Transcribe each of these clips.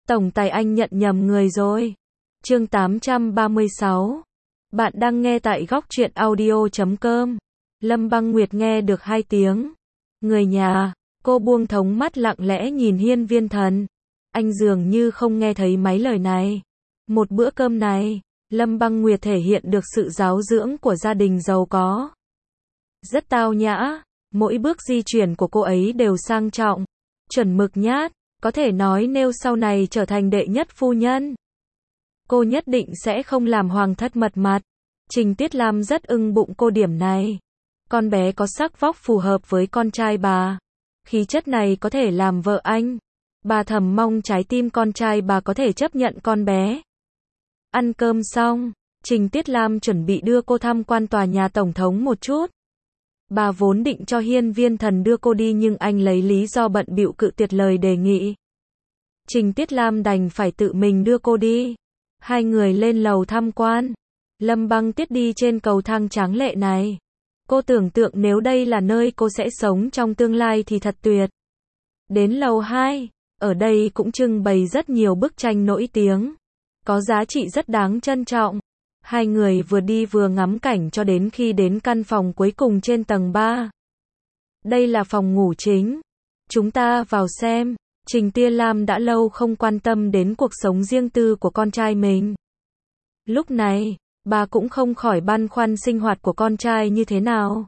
Tổng tài anh nhận nhầm người rồi. Chương 836. Bạn đang nghe tại góc truyện audio.com. Lâm Băng Nguyệt nghe được 2 tiếng. Người nhà, cô buông thống mắt lặng lẽ nhìn Hiên Viên Thần. Anh dường như không nghe thấy mấy lời này. Một bữa cơm này, Lâm Băng Nguyệt thể hiện được sự giáo dưỡng của gia đình giàu có. Rất tao nhã, mỗi bước di chuyển của cô ấy đều sang trọng, chuẩn mực nhát, có thể nói nếu sau này trở thành đệ nhất phu nhân, cô nhất định sẽ không làm hoàng thất mật mặt. Trình Tiết Lam rất ưng bụng cô điểm này. Con bé có sắc vóc phù hợp với con trai bà. Khí chất này có thể làm vợ anh. Bà thầm mong trái tim con trai bà có thể chấp nhận con bé. Ăn cơm xong, Trình Tiết Lam chuẩn bị đưa cô tham quan tòa nhà tổng thống một chút. Bà vốn định cho Hiên Viên Thần đưa cô đi nhưng anh lấy lý do bận bịu cự tuyệt lời đề nghị. Trình Tiết Lam đành phải tự mình đưa cô đi. Hai người lên lầu tham quan. Lâm Băng Tiết đi trên cầu thang tráng lệ này. Cô tưởng tượng nếu đây là nơi cô sẽ sống trong tương lai thì thật tuyệt. Đến lầu 2, ở đây cũng trưng bày rất nhiều bức tranh nổi tiếng, có giá trị rất đáng trân trọng. Hai người vừa đi vừa ngắm cảnh cho đến khi đến căn phòng cuối cùng trên tầng 3. Đây là phòng ngủ chính. Chúng ta vào xem. Trình Tiết Lam đã lâu không quan tâm đến cuộc sống riêng tư của con trai mình. Lúc này, bà cũng không khỏi băn khoăn sinh hoạt của con trai như thế nào.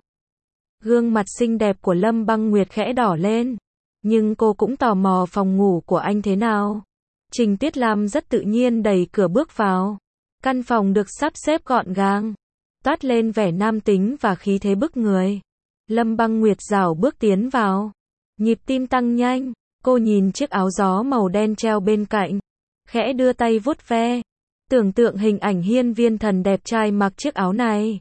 Gương mặt xinh đẹp của Lâm Băng Nguyệt khẽ đỏ lên. Nhưng cô cũng tò mò phòng ngủ của anh thế nào. Trình Tiết Lam rất tự nhiên đẩy cửa bước vào. Căn phòng được sắp xếp gọn gàng, toát lên vẻ nam tính và khí thế bức người. Lâm Băng Nguyệt rảo bước tiến vào. Nhịp tim tăng nhanh, cô nhìn chiếc áo gió màu đen treo bên cạnh, khẽ đưa tay vuốt ve. Tưởng tượng hình ảnh Hiên Viên Thần đẹp trai mặc chiếc áo này.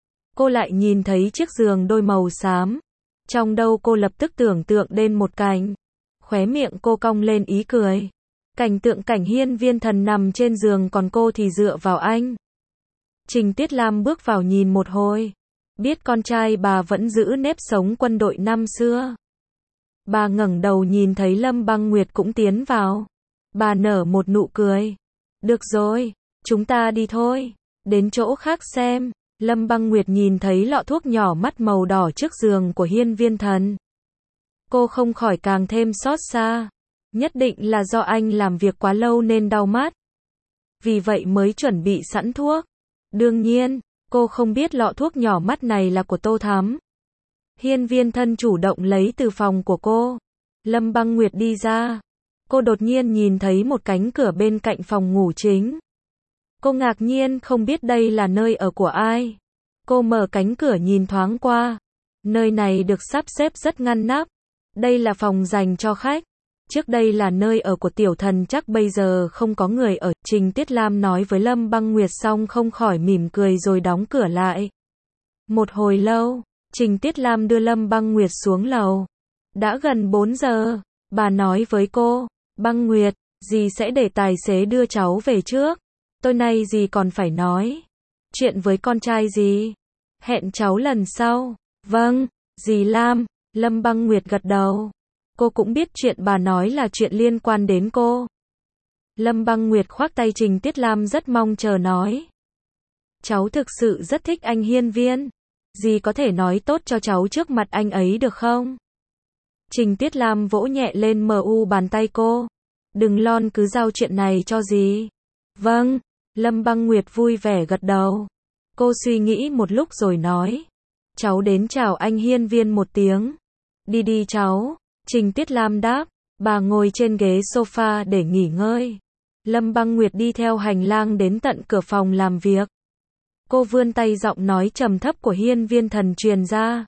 Cô lại nhìn thấy chiếc giường đôi màu xám. Trong đầu cô lập tức tưởng tượng đến một cảnh. Khóe miệng cô cong lên ý cười. Cảnh Hiên Viên Thần nằm trên giường còn cô thì dựa vào anh. Trình Tiết Lam bước vào nhìn một hồi. Biết con trai bà vẫn giữ nếp sống quân đội năm xưa. Bà ngẩng đầu nhìn thấy Lâm Băng Nguyệt cũng tiến vào. Bà nở một nụ cười. Được rồi, chúng ta đi thôi. Đến chỗ khác xem. Lâm Băng Nguyệt nhìn thấy lọ thuốc nhỏ mắt màu đỏ trước giường của Hiên Viên Thần. Cô không khỏi càng thêm xót xa. Nhất định là do anh làm việc quá lâu nên đau mắt. Vì vậy mới chuẩn bị sẵn thuốc. Đương nhiên, cô không biết lọ thuốc nhỏ mắt này là của Tô Thắm. Hiên Viên Thần chủ động lấy từ phòng của cô. Lâm Băng Nguyệt đi ra. Cô đột nhiên nhìn thấy một cánh cửa bên cạnh phòng ngủ chính. Cô ngạc nhiên không biết đây là nơi ở của ai. Cô mở cánh cửa nhìn thoáng qua. Nơi này được sắp xếp rất ngăn nắp. Đây là phòng dành cho khách. Trước đây là nơi ở của tiểu thần chắc bây giờ không có người ở. Trình Tiết Lam nói với Lâm Băng Nguyệt xong không khỏi mỉm cười rồi đóng cửa lại. Một hồi lâu, Trình Tiết Lam đưa Lâm Băng Nguyệt xuống lầu. Đã gần 4 giờ, bà nói với cô, Băng Nguyệt, dì sẽ để tài xế đưa cháu về trước. Tối nay dì còn phải nói chuyện với con trai dì. Hẹn cháu lần sau. Vâng, dì Lam. Lâm Băng Nguyệt gật đầu. Cô cũng biết chuyện bà nói là chuyện liên quan đến cô. Lâm Băng Nguyệt khoác tay Trình Tiết Lam rất mong chờ nói. Cháu thực sự rất thích anh Hiên Viên. Dì có thể nói tốt cho cháu trước mặt anh ấy được không? Trình Tiết Lam vỗ nhẹ lên bàn tay cô. Đừng lon cứ giao chuyện này cho dì. Vâng, Lâm Băng Nguyệt vui vẻ gật đầu. Cô suy nghĩ một lúc rồi nói. Cháu đến chào anh Hiên Viên một tiếng. Đi đi cháu. Trình Tiết Lam đáp. Bà ngồi trên ghế sofa để nghỉ ngơi. Lâm Băng Nguyệt đi theo hành lang đến tận cửa phòng làm việc. Cô vươn tay giọng nói trầm thấp của Hiên Viên Thần truyền ra.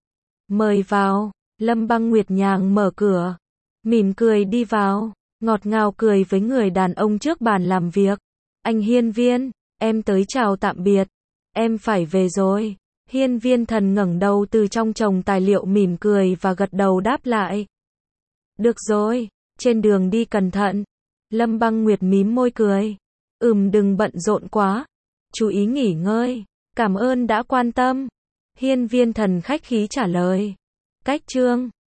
Mời vào. Lâm Băng Nguyệt nhàng mở cửa. Mỉm cười đi vào. Ngọt ngào cười với người đàn ông trước bàn làm việc. Anh Hiên Viên, em tới chào tạm biệt. Em phải về rồi. Hiên Viên Thần ngẩng đầu từ trong chồng tài liệu mỉm cười và gật đầu đáp lại. Được rồi, trên đường đi cẩn thận. Lâm Băng Nguyệt mím môi cười. Đừng bận rộn quá. Chú ý nghỉ ngơi. Cảm ơn đã quan tâm. Hiên Viên Thần khách khí trả lời. Cách chương